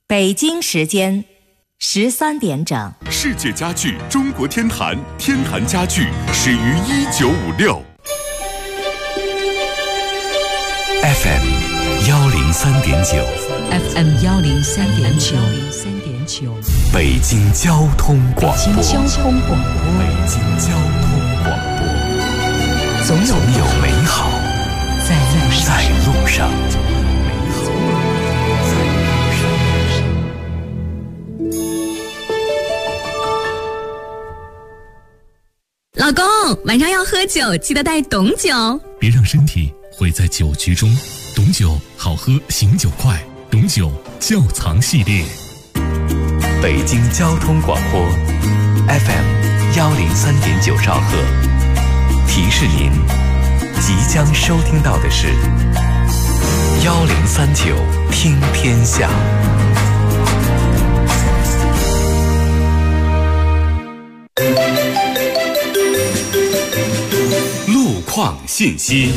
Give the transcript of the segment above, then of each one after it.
北京时间13点整。 世界家具中国天坛，天坛家具始于1956。 FM 103.9 FM 103.9 北京交通广播。 北京交通广播。 北京交通广播。总有美好在路上。 老公，晚上要喝酒，记得带董酒。 别让身体毁在酒局中。董酒好喝，醒酒快。董酒窖藏系列。 北京交通广播 FM 103.9兆赫。提示您，即将收听到的是1039听天下。 路况信息。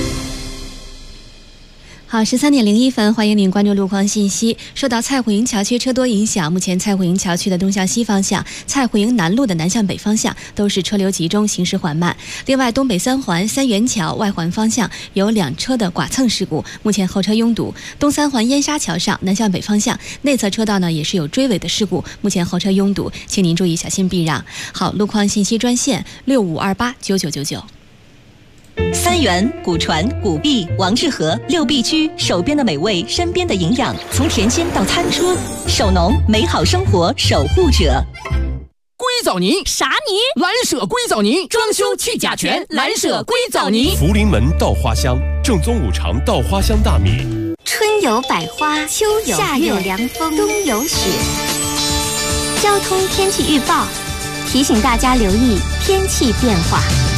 好，13点01分，欢迎您关注路况信息。受到蔡虎营桥区车多影响，目前蔡虎营桥区的东向西方向、蔡虎营南路的南向北方向都是车流集中，行驶缓慢。另外，东北三环三元桥外环方向有2车的剐蹭事故，目前后车拥堵。东三环燕沙桥上南向北方向内侧车道呢也是有追尾的事故，目前后车拥堵，请您注意小心避让。好，路况信息专线65289999。 三元、古传、古壁、王致和6必居，手边的美味，身边的营养，从田间到餐桌，手农美好生活守护者。 硅藻泥啥泥？ 蓝舍硅藻泥，装修去甲醛，蓝舍硅藻泥。 福临门稻花香，正宗5常稻花香大米。 春有百花，秋有夏有凉风，冬有雪。交通天气预报提醒大家留意天气变化。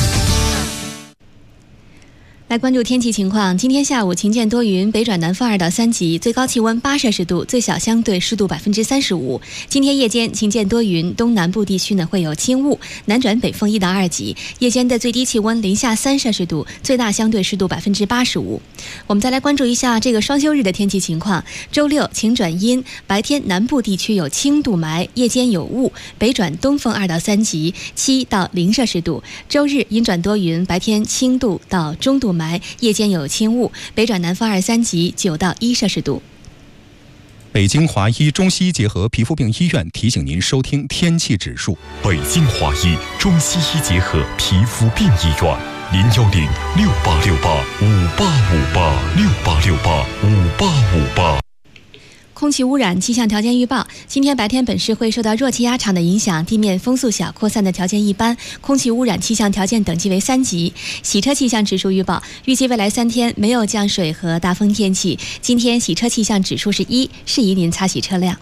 来关注天气情况，今天下午晴间多云，北转南风2到3级，最高气温8摄氏度，最小相对湿度35%。今天夜间晴间多云，东南部地区呢会有轻雾，南转北风1到2级，夜间的最低气温零下3摄氏度，最大相对湿度85%。我们再来关注一下这个双休日的天气情况。周六晴转阴，白天南部地区有轻度霾，夜间有雾，北转东风2到3级，7到0摄氏度。周日阴转多云，白天轻度到中度霾，夜间有轻雾，北转南风2、3级，9到1摄氏度。 北京华医中西医结合皮肤病医院提醒您收听天气指数。 北京华医中西医结合皮肤病医院，0106868585858，6885858。 空气污染气象条件预报：今天白天本市会受到弱气压场的影响，地面风速小，扩散的条件一般，空气污染气象条件等级为3级。洗车气象指数预报：预计未来3天没有降水和大风天气。今天洗车气象指数是1，适宜您擦洗车辆。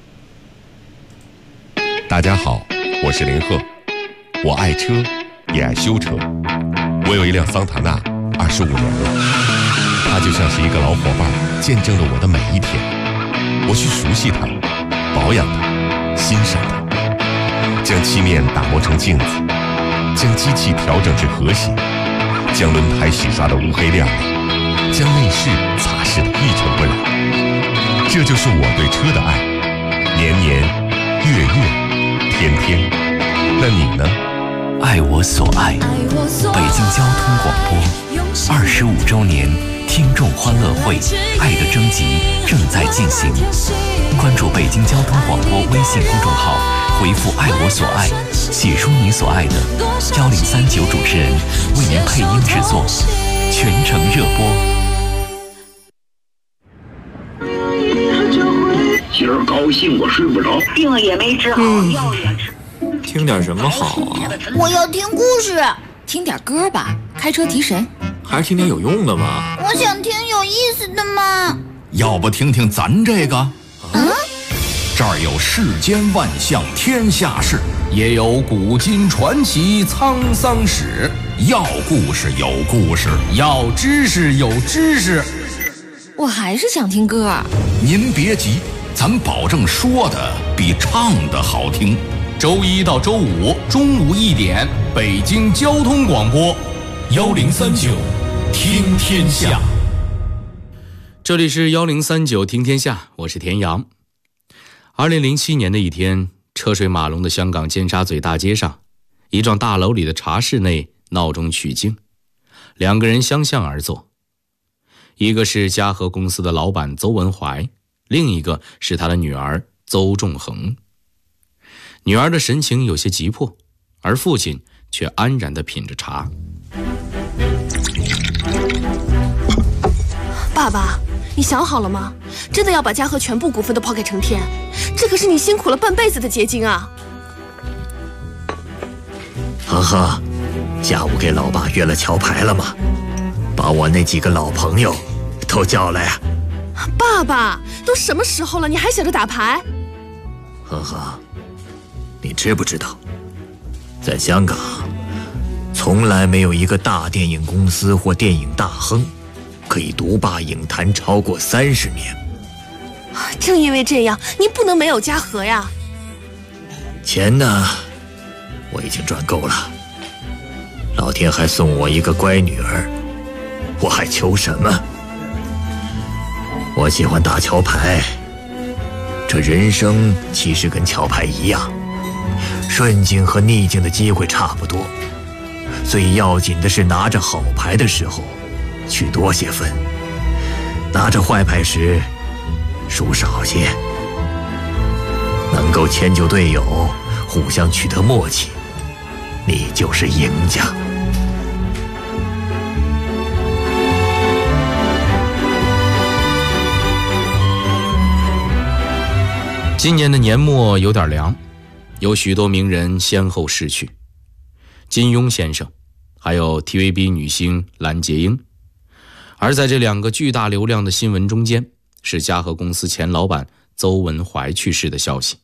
大家好，我是林鹤，我爱车，也爱修车。我有一辆桑塔纳，25年了，它就像是一个老伙伴，见证了我的每一天。我去熟悉它，保养它，欣赏它，将漆面打磨成镜子，将机器调整至和谐，将轮胎洗刷得乌黑亮丽，将内饰擦拭得一尘不染。这就是我对车的爱，年年月月天天。那你呢？ 爱我所爱，北京交通广播25周年听众欢乐会爱的征集正在进行，关注北京交通广播微信公众号，回复爱我所爱，写出你所爱的，1039主持人为您配音制作，全程热播。 今儿高兴我睡不着， 病也没治好，药也吃。 听点什么好啊？ 我要听故事。 听点歌吧，开车提神。 还是听点有用的吧。 我想听有意思的嘛。 要不听听咱这个？这儿有世间万象天下事，也有古今传奇沧桑史。要故事有故事，要知识有知识。 我还是想听歌。 您别急，咱保证说的比唱的好听。周1到周5中午1点，北京交通广播1039听天下。 这里是1039听天下，我是田阳。 2007年的一天，车水马龙的香港尖沙咀大街上，一幢大楼里的茶室内闹中取静，2个人相向而坐，一个是嘉禾公司的老板邹文怀，另一个是他的女儿邹仲衡。女儿的神情有些急迫，而父亲却安然地品着茶。 爸爸，你想好了吗？真的要把嘉禾全部股份都抛给成天？这可是你辛苦了半辈子的结晶啊！ 恒恒，下午给老爸约了桥牌了吗？把我那几个老朋友都叫来啊！ 爸爸，都什么时候了，你还想着打牌？ 恒恒，你知不知道，在香港，从来没有一个大电影公司或电影大亨可以独霸影坛超过30年。 正因为这样，你不能没有嘉禾呀。 钱呢，我已经赚够了。老天还送我一个乖女儿，我还求什么？我喜欢打桥牌，这人生其实跟桥牌一样，顺境和逆境的机会差不多，最要紧的是拿着好牌的时候去多些分，拿着坏牌时输少些，能够迁就队友，互相取得默契，你就是赢家。 今年的年末有点凉，有许多名人先后逝去，金庸先生，还有 TVB 女星蓝洁瑛。而在这2个巨大流量的新闻中间，是嘉禾公司前老板邹文怀去世的消息。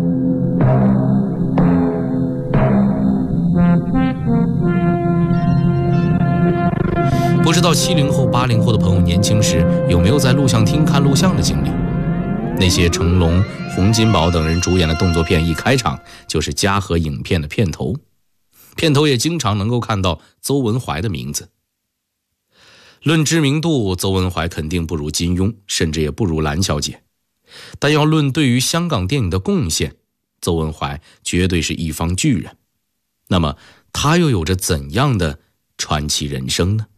不知道70后、80后的朋友年轻时有没有在录像厅看录像的经历？那些成龙、洪金宝等人主演的动作片一开场就是嘉禾影片的片头，片头也经常能够看到邹文怀的名字。论知名度，邹文怀肯定不如金庸，甚至也不如蓝小姐，但要论对于香港电影的贡献，邹文怀绝对是一方巨人。那么他又有着怎样的传奇人生呢？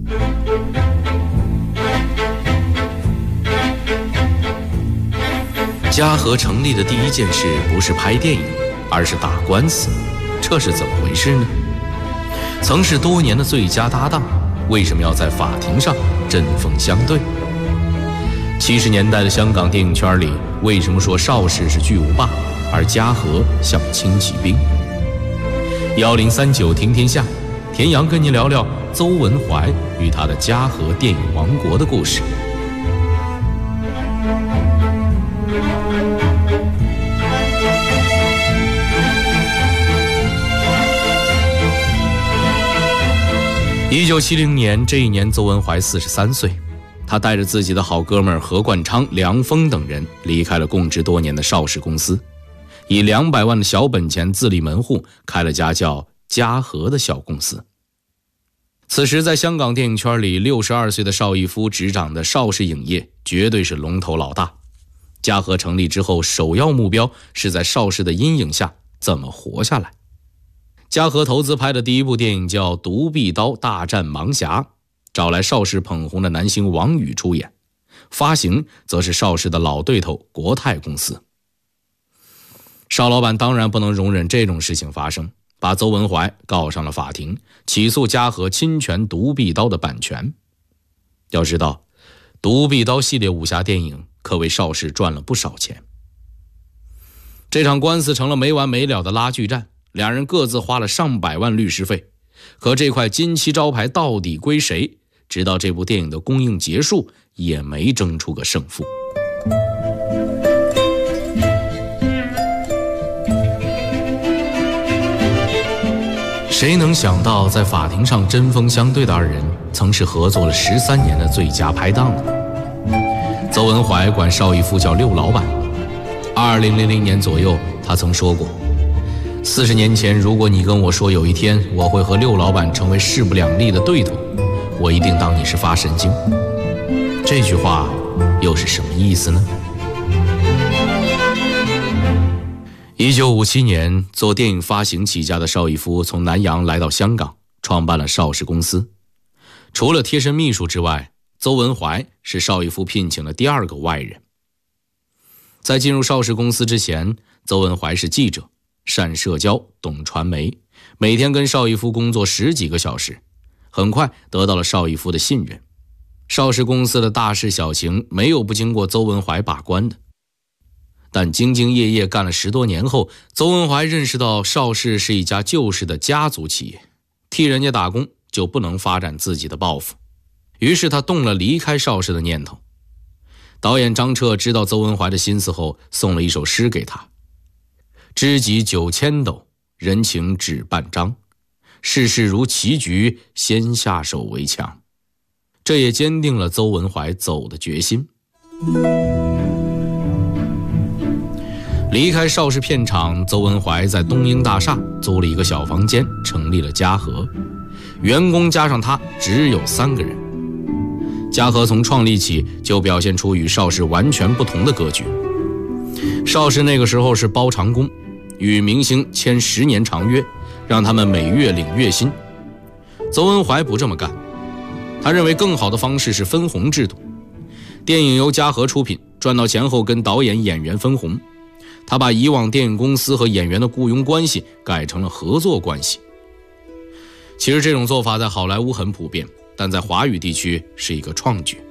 嘉禾成立的第一件事不是拍电影，而是打官司，这是怎么回事呢？曾是多年的最佳搭档，为什么要在法庭上针锋相对？70年代的香港电影圈里，为什么说邵氏是巨无霸，而嘉禾像轻骑兵？1039听天下，田阳跟您聊聊邹文怀与他的嘉禾电影王国的故事。1970年，这一年邹文怀43岁，他带着自己的好哥们儿何冠昌、梁峰等人离开了供职多年的邵氏公司，以200万的小本钱自立门户，开了家叫嘉禾的小公司。此时在香港电影圈里，62岁的邵逸夫执掌的邵氏影业绝对是龙头老大。嘉禾成立之后，首要目标是在邵氏的阴影下怎么活下来。嘉禾投资拍的第一部电影叫《独臂刀大战盲侠》，找来邵氏捧红的男星王宇出演，发行则是邵氏的老对头国泰公司。邵老板当然不能容忍这种事情发生，把邹文怀告上了法庭，起诉嘉禾侵权独臂刀的版权。要知道，独臂刀系列武侠电影可为邵氏赚了不少钱。这场官司成了没完没了的拉锯战，两人各自花了上百万律师费，可这块金漆招牌到底归谁？直到这部电影的公映结束，也没争出个胜负。谁能想到，在法庭上针锋相对的二人，曾是合作了13年的最佳拍档呢？邹文怀管邵逸夫叫六老板。2000年左右，他曾说过，40年前，如果你跟我说有一天我会和六老板成为势不两立的对头，我一定当你是发神经。这句话又是什么意思呢？ 1957年，做电影发行起家的邵逸夫从南洋来到香港，创办了邵氏公司。除了贴身秘书之外，邹文怀是邵逸夫聘请的第2个外人。在进入邵氏公司之前，邹文怀是记者，善社交，懂传媒，每天跟邵逸夫工作10几个小时，很快得到了邵逸夫的信任。邵氏公司的大事小情没有不经过邹文怀把关的。但兢兢业业干了10多年后，邹文怀认识到邵氏是一家旧式的家族企业，替人家打工就不能发展自己的抱负，于是他动了离开邵氏的念头。导演张彻知道邹文怀的心思后，送了一首诗给他：知己9000斗，人情只半张，世事如棋局，先下手为强。这也坚定了邹文怀走的决心。离开邵氏片场，邹文怀在东英大厦租了一个小房间，成立了嘉禾，员工加上他只有3个人。嘉禾从创立起就表现出与邵氏完全不同的格局。邵氏那个时候是包长工，与明星签10年长约，让他们每月领月薪。邹文怀不这么干，他认为更好的方式是分红制度。电影由嘉禾出品，赚到钱后跟导演、演员分红。他把以往电影公司和演员的雇佣关系改成了合作关系。其实这种做法在好莱坞很普遍，但在华语地区是一个创举。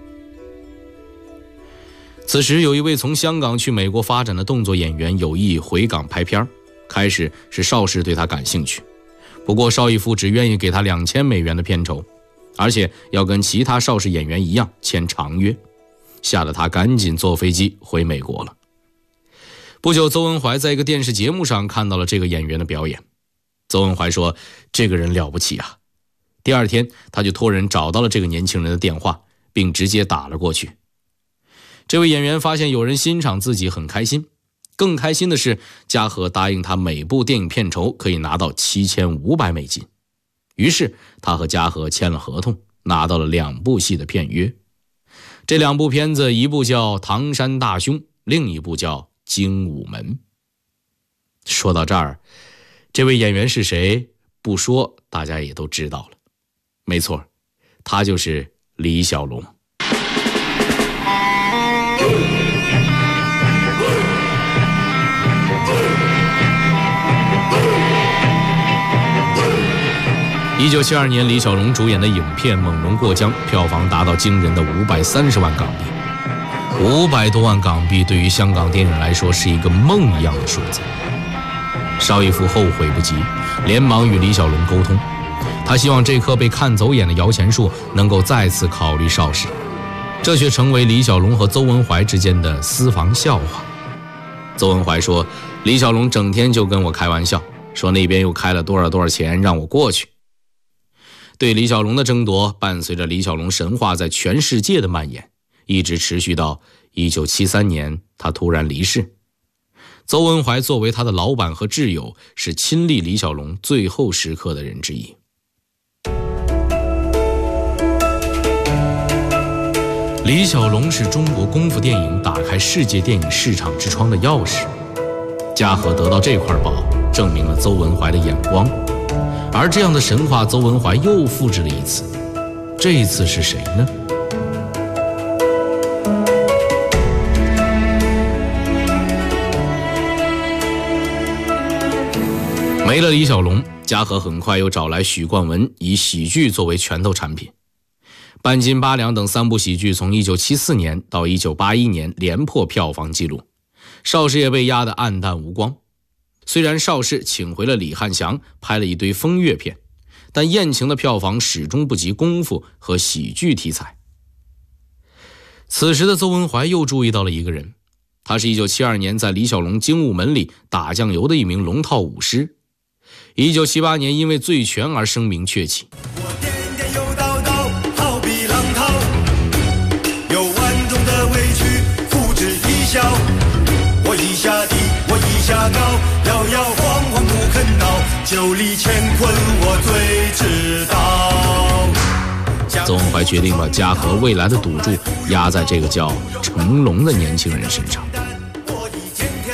此时有一位从香港去美国发展的动作演员有意回港拍片，开始是邵氏对他感兴趣，不过邵逸夫只愿意给他$2000的片酬，而且要跟其他邵氏演员一样签长约，吓得他赶紧坐飞机回美国了。不久，邹文怀在一个电视节目上看到了这个演员的表演。邹文怀说，这个人了不起啊。第2天，他就托人找到了这个年轻人的电话，并直接打了过去。这位演员发现有人欣赏自己，很开心。更开心的是，嘉禾答应他每部电影片酬可以拿到$7500。于是他和嘉禾签了合同，拿到了2部戏的片约。这2部片子，一部叫《唐山大兄》，另一部叫《精武门》。说到这儿，这位演员是谁？不说大家也都知道了。没错，他就是李小龙。1972年，李小龙主演的影片《猛龙过江》票房达到惊人的530万港币。500多万港币对于香港电影来说是一个梦一样的数字。邵逸夫后悔不及，连忙与李小龙沟通，他希望这棵被看走眼的摇钱树能够再次考虑邵氏，这却成为李小龙和邹文怀之间的私房笑话。邹文怀说，李小龙整天就跟我开玩笑，说那边又开了多少钱让我过去。对李小龙的争夺伴随着李小龙神话在全世界的蔓延，一直持续到1973年他突然离世。邹文怀作为他的老板和挚友，是亲历李小龙最后时刻的人之一。李小龙是中国功夫电影打开世界电影市场之窗的钥匙。嘉禾得到这块宝，证明了邹文怀的眼光。而这样的神话，邹文怀又复制了一次。这一次是谁呢？没了李小龙，嘉禾很快又找来许冠文，以喜剧作为拳头产品。半斤八两等3部喜剧从1974年到1981年连破票房纪录，邵氏也被压得黯淡无光。虽然邵氏请回了李汉祥拍了一堆风月片，但艳情的票房始终不及功夫和喜剧题材。此时的邹文怀又注意到了一个人，他是1972年在李小龙《精武门》里打酱油的一名龙套武师。1978年因为醉拳而声名鹊起。 我颠颠又倒倒，好比浪涛，有万种的委屈，付之一笑。我一下低，我一下高，摇摇晃晃不肯倒，9里乾坤我最知道。 邹文怀决定把嘉禾未来的赌注压在这个叫成龙的年轻人身上。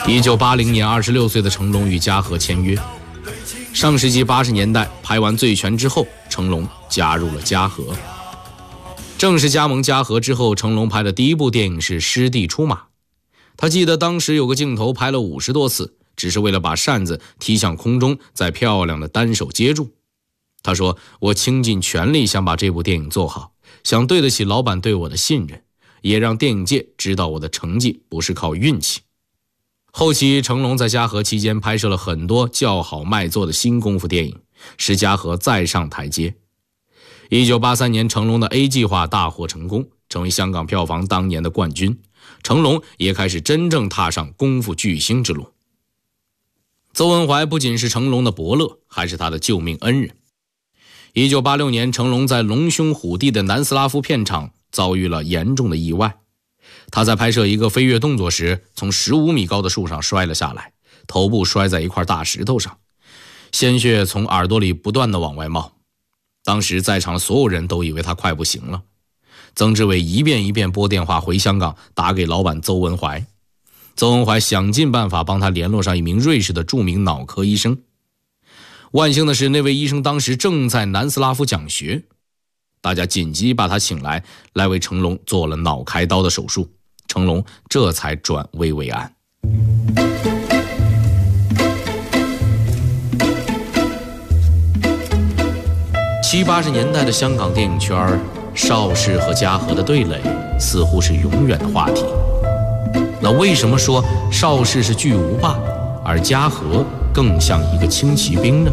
1980年，26岁的成龙与嘉禾签约。上世纪80年代拍完《醉拳》之后，成龙加入了嘉禾。正式加盟嘉禾之后，成龙拍的第一部电影是《师弟出马》。他记得当时有个镜头拍了50多次，只是为了把扇子踢向空中，再漂亮的单手接住。他说：“我倾尽全力想把这部电影做好，想对得起老板对我的信任，也让电影界知道我的成绩不是靠运气。”后期成龙在嘉禾期间拍摄了很多叫好卖座的新功夫电影，使嘉禾再上台阶。1983年，成龙的 A 计划大获成功，成为香港票房当年的冠军。成龙也开始真正踏上功夫巨星之路。邹文怀不仅是成龙的伯乐，还是他的救命恩人。1986年，成龙在龙兄虎弟的南斯拉夫片场遭遇了严重的意外。他在拍摄一个飞跃动作时，从15米高的树上摔了下来，头部摔在一块大石头上，鲜血从耳朵里不断地往外冒。当时在场的所有人都以为他快不行了。曾志伟一遍一遍拨电话回香港，打给老板邹文怀。邹文怀想尽办法帮他联络上一名瑞士的著名脑科医生。万幸的是，那位医生当时正在南斯拉夫讲学，大家紧急把他请来为成龙做了脑开刀的手术，成龙这才转危为安。70、80年代的香港电影圈，邵氏和嘉禾的对垒似乎是永远的话题。那为什么说邵氏是巨无霸，而嘉禾更像一个轻骑兵呢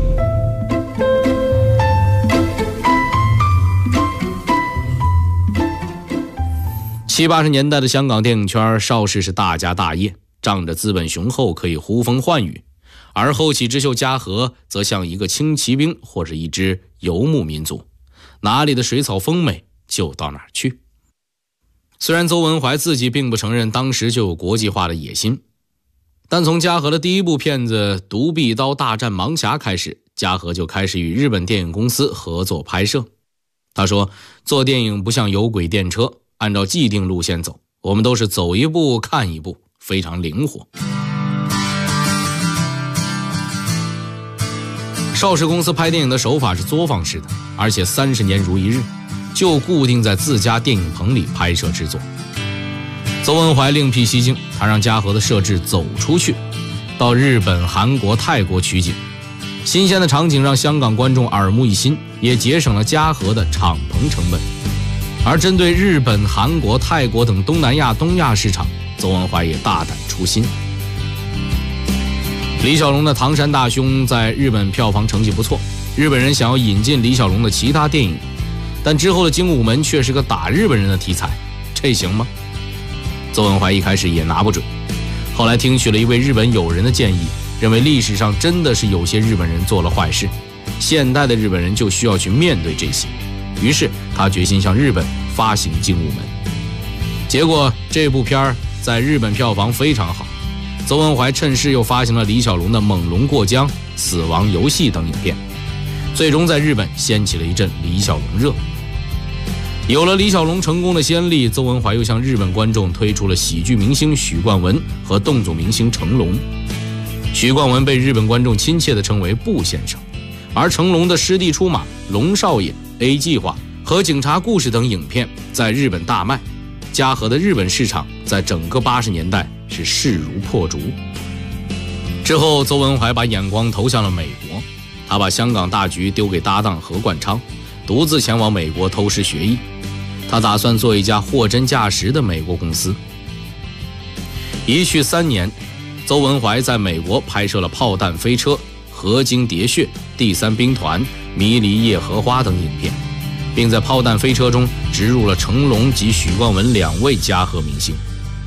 ？70、80年代的香港电影圈，邵氏是大家大业，仗着资本雄厚可以呼风唤雨，而后起之秀嘉禾则像一个轻骑兵或者一支游牧民族，哪里的水草丰美就到哪儿去。虽然邹文怀自己并不承认当时就有国际化的野心，但从嘉禾的第一部片子《独臂刀大战盲侠》开始，嘉禾就开始与日本电影公司合作拍摄。他说，做电影不像有轨电车，按照既定路线走，我们都是走一步看一步，非常灵活。邵氏公司拍电影的手法是作坊式的，而且30年如一日，就固定在自家电影棚里拍摄制作。邹文怀另辟蹊径，他让嘉禾的摄制走出去，到日本、韩国、泰国取景。新鲜的场景让香港观众耳目一新，也节省了嘉禾的场棚成本。而针对日本、韩国、泰国等东南亚、东亚市场，邹文怀也大胆出新。李小龙的《唐山大兄》在日本票房成绩不错，日本人想要引进李小龙的其他电影，但之后的《精武门》却是个打日本人的题材，这行吗？邹文怀一开始也拿不准，后来听取了一位日本友人的建议，认为历史上真的是有些日本人做了坏事，现代的日本人就需要去面对这些，于是他决心向日本发行《精武门》。结果这部片儿在日本票房非常好，邹文怀趁势又发行了李小龙的《猛龙过江》《死亡游戏》等影片，最终在日本掀起了一阵李小龙热。有了李小龙成功的先例，邹文怀又向日本观众推出了喜剧明星许冠文和动作明星成龙。许冠文被日本观众亲切地称为布先生，而成龙的师弟出马、龙少爷、A 计划和警察故事等影片在日本大卖，嘉禾的日本市场在整个80年代是势如破竹。之后邹文怀把眼光投向了美国，他把香港大局丢给搭档何冠昌，独自前往美国偷师学艺。他打算做一家货真价实的美国公司。一去3年，邹文怀在美国拍摄了《炮弹飞车》《河津喋血》《第3兵团》《迷离夜荷花》等影片，并在《炮弹飞车》中植入了成龙及许冠文2位嘉禾明星。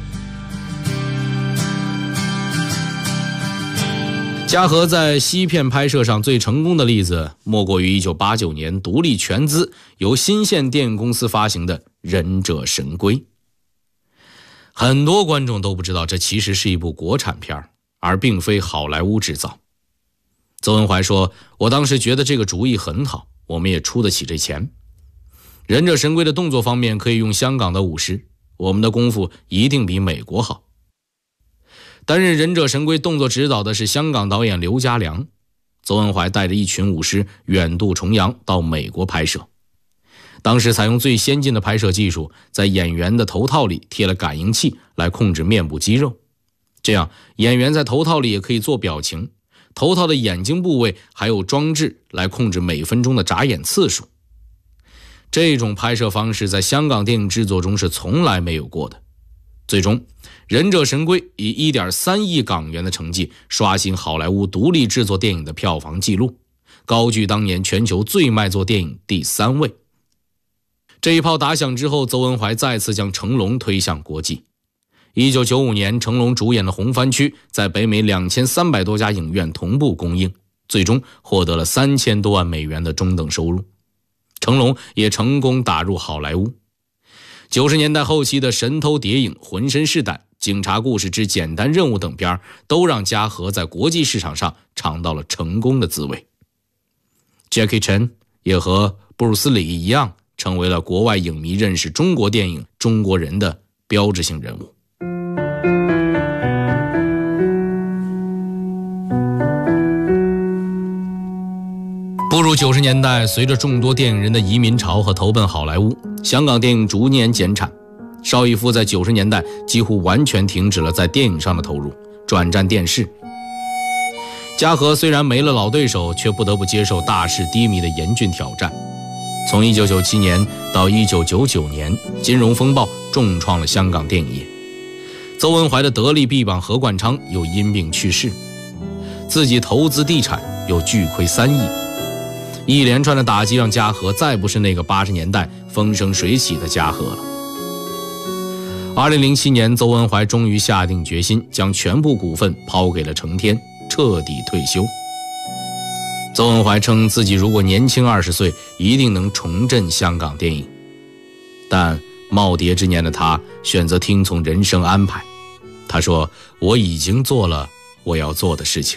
嘉禾在西片拍摄上最成功的例子，莫过于1989年独立全资由新线电影公司发行的《忍者神龟》。很多观众都不知道，这其实是一部国产片，而并非好莱坞制造。邹文怀说，我当时觉得这个主意很好，我们也出得起这钱。忍者神龟的动作方面可以用香港的武师，我们的功夫一定比美国好。 担任忍者神龟动作指导的是香港导演刘家良。邹文怀带着一群武师远渡重洋到美国拍摄。当时采用最先进的拍摄技术，在演员的头套里贴了感应器来控制面部肌肉，这样演员在头套里也可以做表情，头套的眼睛部位还有装置来控制每分钟的眨眼次数。这种拍摄方式在香港电影制作中是从来没有过的。最终忍者神龟以 1.3 亿港元的成绩刷新好莱坞独立制作电影的票房纪录，高居当年全球最卖座电影第3位。这一炮打响之后，邹文怀再次将成龙推向国际。1995年，成龙主演的《红番区》在北美2300多家影院同步公映，最终获得了3000多万美元的中等收入。成龙也成功打入好莱坞。90年代后期的神偷谍影、浑身是胆、警察故事之简单任务等片都让嘉禾在国际市场上尝到了成功的滋味。Jackie Chan 也和布鲁斯李一样，成为了国外影迷认识中国电影、中国人的标志性人物。步入90年代，随着众多电影人的移民潮和投奔好莱坞，香港电影逐年减产。邵逸夫在90年代几乎完全停止了在电影上的投入，转战电视。嘉禾虽然没了老对手，却不得不接受大势低迷的严峻挑战。从1997年到1999年，金融风暴重创了香港电影业。邹文怀的得力臂膀何冠昌又因病去世，自己投资地产又巨亏3亿。一连串的打击让嘉禾再不是那个80年代风生水起的嘉禾了。2007年，邹文怀终于下定决心，将全部股份抛给了成天，彻底退休。邹文怀称自己如果年轻20岁，一定能重振香港电影。但耄耋之年的他选择听从人生安排。他说：“我已经做了我要做的事情。”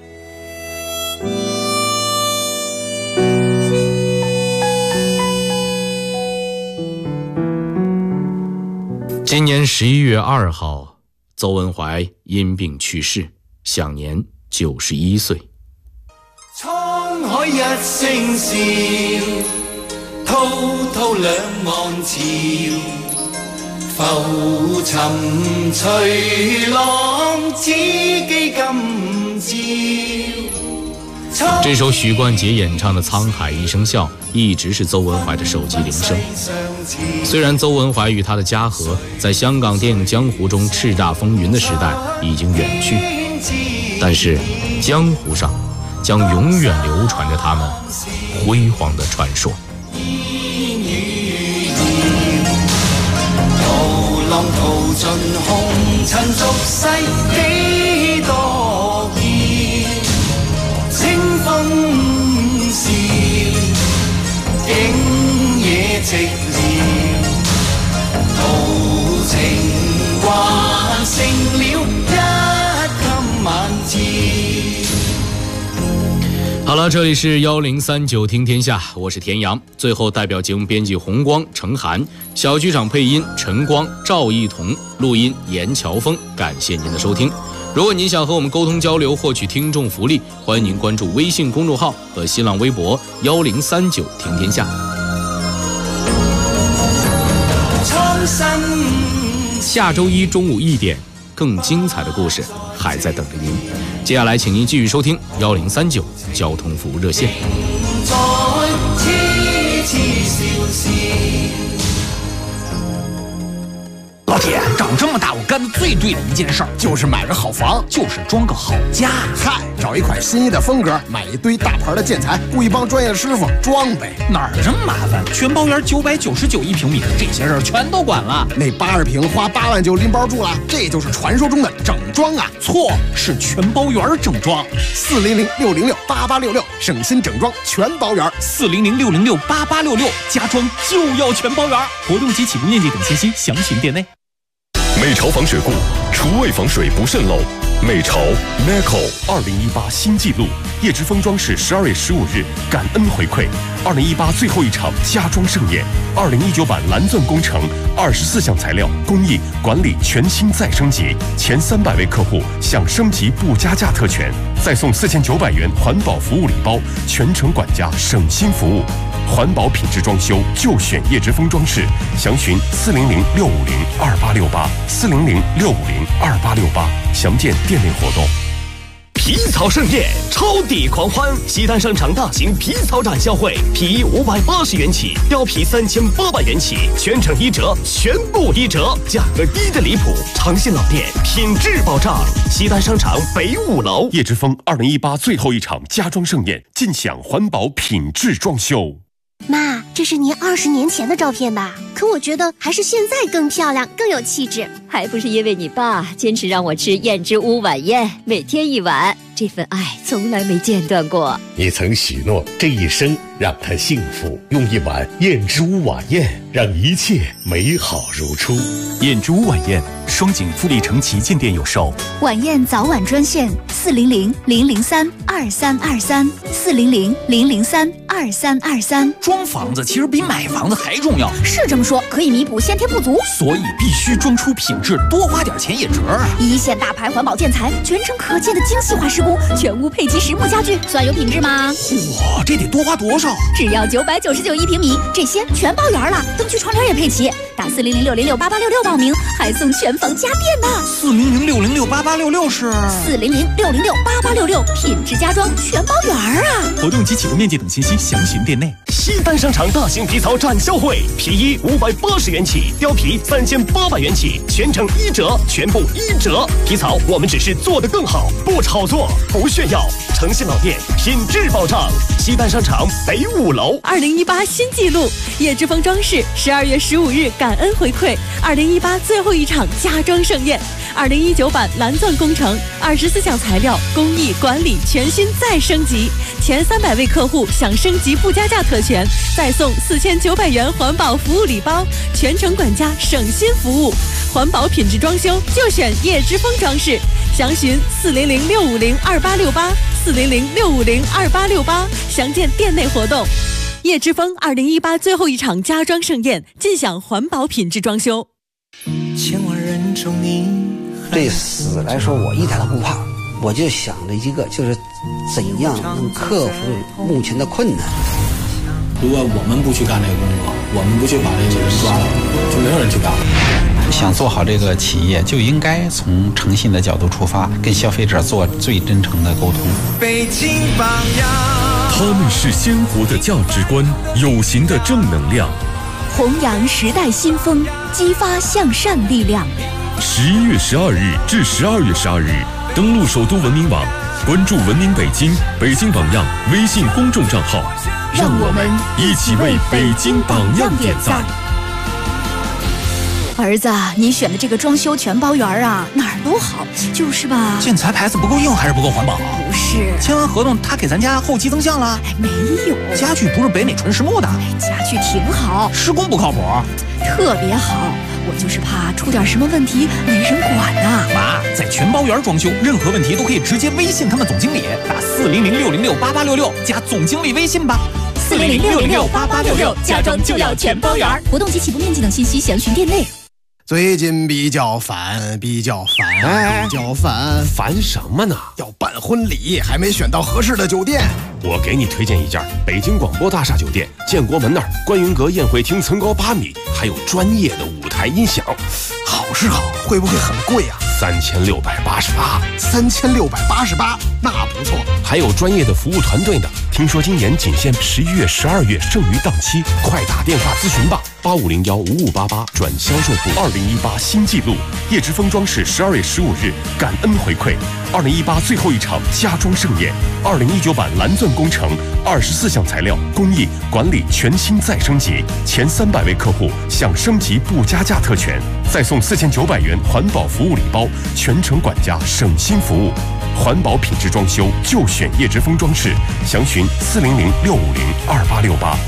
今年11月2号，邹文怀因病去世，享年91岁。 滄海一聲笑，滔滔兩岸潮，浮沉隨浪，此際今朝。这首许冠杰演唱的《沧海一声笑》一直是邹文怀的手机铃声。虽然邹文怀与他的嘉禾在香港电影江湖中叱咤风云的时代已经远去，但是江湖上将永远流传着他们辉煌的传说。 涛浪淘盡紅塵俗世幾多變，清風笑，景野寂寥，豪情還剩了一襟晚照。 好了，这里是1039听天下，我是田阳。最后代表节目编辑红光、程涵，小剧场配音陈光、赵一彤，录音严乔峰。感谢您的收听。如果您想和我们沟通交流，获取听众福利，欢迎您关注微信公众号和新浪微博1039听天下。下周一中午1点，更精彩的故事还在等着您。接下来请您继续收听1039交通服务热线。 老铁，长这么大我干的最对的一件事儿就是买个好房，就是装个好家。 嗨，找一款心仪的风格，买一堆大牌的建材，雇一帮专业的师傅装呗。 哪儿这么麻烦？全包园999一平米，这些事儿全都管了。 那80平花8万就拎包住了，这就是传说中的整装啊！ 错，是全包园整装。 400-606-8866，省心整装全包园。 400-606-8866，家装就要全包园。活动及起步面积等信息详询店内。 美朝防水库，厨卫防水不渗漏， 美潮 Macau 2018新纪录，叶之峰装饰12月15日感恩回馈2018最后一场家装盛宴，2019版蓝钻工程24项材料工艺管理全新再升级，前300位客户享升级不加价特权，再送4900元环保服务礼包，全程管家省心服务。环保品质装修就选叶之峰装饰，详询400-650-2868，400-650-2868，详见店内活动。 皮草盛宴，超抵狂欢！西单商场大型皮草展销会，皮衣580元起，貂皮3800元起，全程1折，全部1折，价格低的离谱。诚信老店，品质保障。西单商场北5楼。 叶之峰2018最后一场家装盛宴，尽享环保品质装修。 妈，这是您20年前的照片吧？可我觉得还是现在更漂亮，更有气质。 还不是因为你爸坚持让我吃燕之屋晚宴，每天1碗，这份爱从来没间断过。 你曾许诺这一生让他幸福，用1碗燕之屋晚宴让一切美好如初。 燕之屋晚宴，双井富力城旗舰店有售。 晚宴早晚专线400-003-2323，400-003-2323。 装房子其实比买房子还重要， 是这么说，可以弥补先天不足， 所以必须装出品质，多花点钱也值啊！ 一线大牌环保建材，全程可见的精细化施工，全屋配齐实木家具，算有品质吗？ 哇，这得多花多少？ 只要999一平米，这些全包圆了，灯具窗帘也配齐。打400-606-8866报名，还送全房家电呢。 400-606-8866是 400-606-8866，品质家装全包圆啊！ 活动及起步面积等信息详询店内。 西单商场大型皮草展销会，皮衣580元起，貂皮3800元起，全程1折，全部1折。皮草我们只是做得更好，不炒作，不炫耀。诚信老店，品质保障。西单商场北5楼。 2018新纪录，叶之峰装饰12月15日感恩回馈2018最后一场家装盛宴，2019版蓝钻工程24项材料工艺管理全新再升级，前300位客户享升级不加价特权，再送4900元环保服务礼包，全程管家省心服务。环保品质装修就选叶之峰装饰，详询400-650-2868，400-650-2868，详见店内活动。叶之峰2018最后一场家装盛宴，尽享环保品质装修。 对死来说，我一点都不怕，我就想着一个，就是怎样能克服目前的困难。 如果我们不去干这个工作，我们不去把这个人抓了，就没有人去干了。 想做好这个企业，就应该从诚信的角度出发，跟消费者做最真诚的沟通。 北京榜样， 他们是鲜活的价值观，有形的正能量， 弘扬时代新风，激发向善力量。 11月12日至12月12日，登录首都文明网，关注文明北京、北京榜样微信公众账号， 让我们一起为北京榜样点赞。 儿子，你选的这个装修全包圆啊，哪儿都好，就是吧？ 建材牌子不够硬还是不够环保？ 不是， 签完合同他给咱家后期增项了？ 没有， 家具不是北美纯实木的， 家具挺好， 施工不靠谱， 特别好。我就是怕出点什么问题没人管呐。 妈，在全包圆装修，任何问题都可以直接微信他们总经理，打400-606-8866加总经理微信吧。 400-606-8866，家装就要全包圆。活动及起步面积等信息详询店内。 最近比较烦， 烦什么呢？ 要办婚礼，还没选到合适的酒店。 我给你推荐一家北京广播大厦酒店，建国门那儿观云阁宴会厅层高8米，还有专业的舞台音响。 好是好，会不会很贵啊 ？3688， 那不错。 还有专业的服务团队呢。听说今年仅限11月、12月剩余档期，快打电话咨询吧，8501-5588转销售部。2018新纪录，叶之峰装饰12月15日感恩回馈2018最后一场家装盛宴，2019版蓝钻工程24项材料工艺管理全新再升级，前300位客户享升级不加价特权，再送4900元环保服务礼包，全程管家省心服务。环保品质装修就选叶之峰装饰，详询400-650-2868，400-650-2868，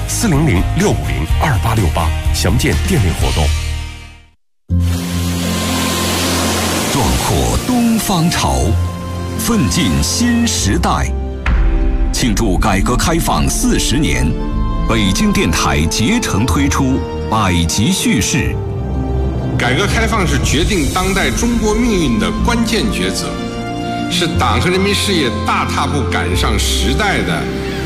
详见店内活动。 壮阔东方方潮，奋进新时代。庆祝改革开放40年，北京电台竭诚推出百集叙事。 改革开放是决定当代中国命运的关键抉择，是党和人民事业大踏步赶上时代的